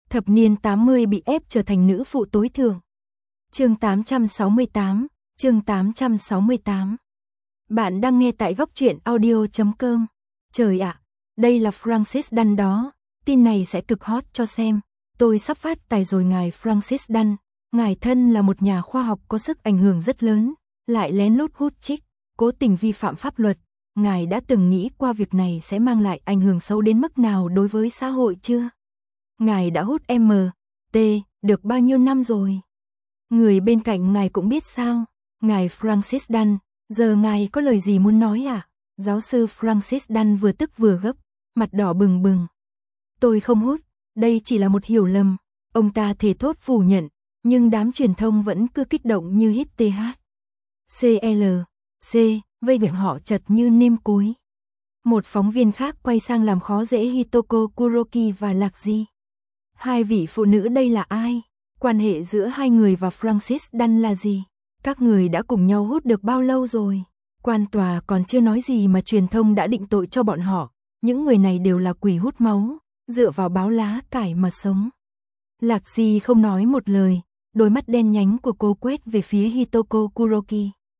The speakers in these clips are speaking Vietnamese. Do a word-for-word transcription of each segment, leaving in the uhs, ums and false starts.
Thập niên tám mươi bị ép trở thành nữ phụ tối thượng. Chương tám trăm sáu mươi tám, chương tám trăm sáu mươi tám. Bạn đang nghe tại góc truyện audio chấm com. Trời ạ, đây là Francis Dunn đó, tin này sẽ cực hot cho xem. Tôi sắp phát tài rồi ngài Francis Dunn, ngài thân là một nhà khoa học có sức ảnh hưởng rất lớn, lại lén lút hút chích, cố tình vi phạm pháp luật. Ngài đã từng nghĩ qua việc này sẽ mang lại ảnh hưởng xấu đến mức nào đối với xã hội chưa? Ngài đã hút em tê được bao nhiêu năm rồi? Người bên cạnh ngài cũng biết sao? Ngài Francis Dunn, giờ ngài có lời gì muốn nói à? Giáo sư Francis Dunn vừa tức vừa gấp, mặt đỏ bừng bừng. Tôi không hút, đây chỉ là một hiểu lầm. Ông ta thề thốt phủ nhận, nhưng đám truyền thông vẫn cứ kích động như hít th. cl, c, vây biển họ chật như nêm cối. Một phóng viên khác quay sang làm khó dễ Hitoko Kuroki và Lạc Di. Hai vị phụ nữ đây là ai? Quan hệ giữa hai người và Francis Dunn là gì? Các người đã cùng nhau hút được bao lâu rồi? Quan tòa còn chưa nói gì mà truyền thông đã định tội cho bọn họ. Những người này đều là quỷ hút máu, dựa vào báo lá cải mà sống. Lạc Di không nói một lời, đôi mắt đen nhánh của cô quét về phía Hitoko Kuroki.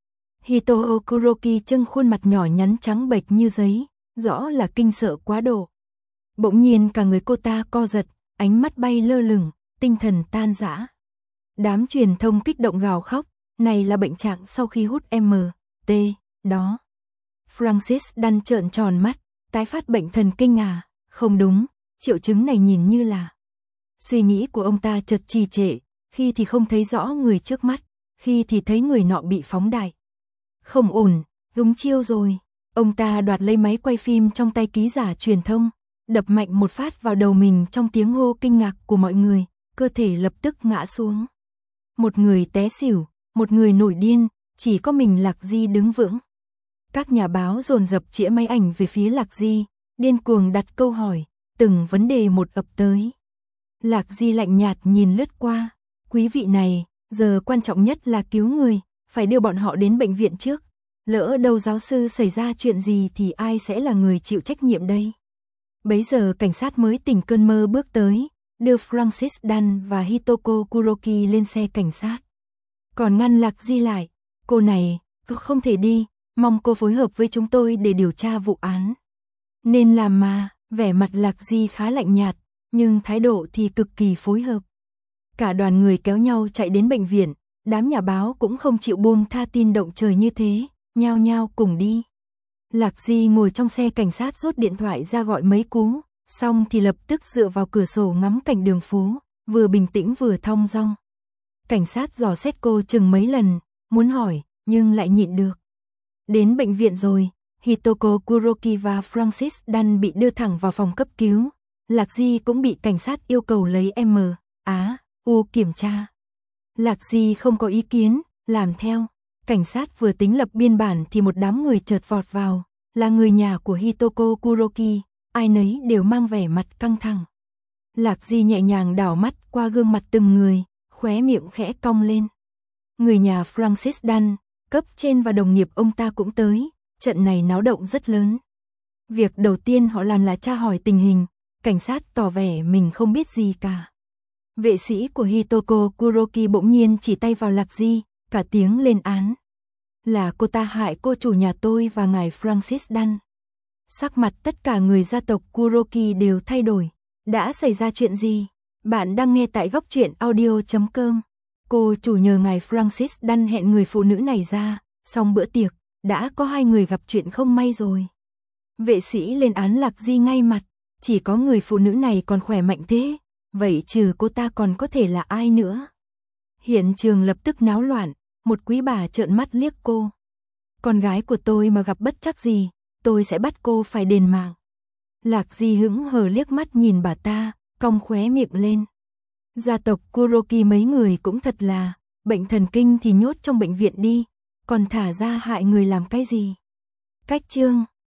Hitoko Kuroki trưng khuôn mặt nhỏ nhắn trắng bệch như giấy, rõ là kinh sợ quá độ. Bỗng nhiên cả người cô ta co giật, ánh mắt bay lơ lửng, tinh thần tan rã. Đám truyền thông kích động gào khóc, này là bệnh trạng sau khi hút em tê, đó. Francis Dunn trợn tròn mắt, tái phát bệnh thần kinh à? Không đúng, triệu chứng này nhìn như là... Suy nghĩ của ông ta chợt trì trệ, khi thì không thấy rõ người trước mắt, khi thì thấy người nọ bị phóng đại. Không ổn, đúng chiêu rồi. Ông ta đoạt lấy máy quay phim trong tay ký giả truyền thông, đập mạnh một phát vào đầu mình trong tiếng hô kinh ngạc của mọi người, cơ thể lập tức ngã xuống. Một người té xỉu, một người nổi điên, chỉ có mình Lạc Di đứng vững. Các nhà báo dồn dập chĩa máy ảnh về phía Lạc Di, điên cuồng đặt câu hỏi, từng vấn đề một ập tới. Lạc Di lạnh nhạt nhìn lướt qua, quý vị này, giờ quan trọng nhất là cứu người, phải đưa bọn họ đến bệnh viện trước. Lỡ đâu giáo sư xảy ra chuyện gì thì ai sẽ là người chịu trách nhiệm đây? Bấy giờ cảnh sát mới tỉnh cơn mơ bước tới, đưa Francis Dunn và Hitoko Kuroki lên xe cảnh sát. Còn ngăn Lạc Di lại, cô này, cô không thể đi, mong cô phối hợp với chúng tôi để điều tra vụ án. Nên làm mà, vẻ mặt Lạc Di khá lạnh nhạt, nhưng thái độ thì cực kỳ phối hợp. Cả đoàn người kéo nhau chạy đến bệnh viện, đám nhà báo cũng không chịu buông tha tin động trời như thế, nhao nhao cùng đi. Lạc Di ngồi trong xe cảnh sát rút điện thoại ra gọi mấy cú, xong thì lập tức dựa vào cửa sổ ngắm cảnh đường phố, vừa bình tĩnh vừa thong dong. Cảnh sát dò xét cô chừng mấy lần, muốn hỏi, nhưng lại nhịn được. Đến bệnh viện rồi, Hitoko Kuroki và Francis Dunn bị đưa thẳng vào phòng cấp cứu. Lạc Di cũng bị cảnh sát yêu cầu lấy em á u kiểm tra. Lạc Di không có ý kiến, làm theo. Cảnh sát vừa tính lập biên bản thì một đám người chợt vọt vào, là người nhà của Hitoko Kuroki, ai nấy đều mang vẻ mặt căng thẳng. Lạc Di nhẹ nhàng đảo mắt qua gương mặt từng người, khóe miệng khẽ cong lên. Người nhà Francis Dunn, cấp trên và đồng nghiệp ông ta cũng tới, trận này náo động rất lớn. Việc đầu tiên họ làm là tra hỏi tình hình, cảnh sát tỏ vẻ mình không biết gì cả. Vệ sĩ của Hitoko Kuroki bỗng nhiên chỉ tay vào Lạc Di, cả tiếng lên án. Là cô ta hại cô chủ nhà tôi và ngài Francis Dunn. Sắc mặt tất cả người gia tộc Kuroki đều thay đổi. Đã xảy ra chuyện gì? Bạn đang nghe tại góc truyện audio chấm com. Cô chủ nhờ ngài Francis Dunn hẹn người phụ nữ này ra, xong bữa tiệc, đã có hai người gặp chuyện không may rồi. Vệ sĩ lên án Lạc Di ngay mặt, chỉ có người phụ nữ này còn khỏe mạnh thế, vậy trừ cô ta còn có thể là ai nữa? Hiện trường lập tức náo loạn, một quý bà trợn mắt liếc cô. Con gái của tôi mà gặp bất trắc gì, tôi sẽ bắt cô phải đền mạng. Lạc Di hững hờ liếc mắt nhìn bà ta, cong khóe miệng lên. Gia tộc Kuroki mấy người cũng thật là, bệnh thần kinh thì nhốt trong bệnh viện đi, còn thả ra hại người làm cái gì? Cách chương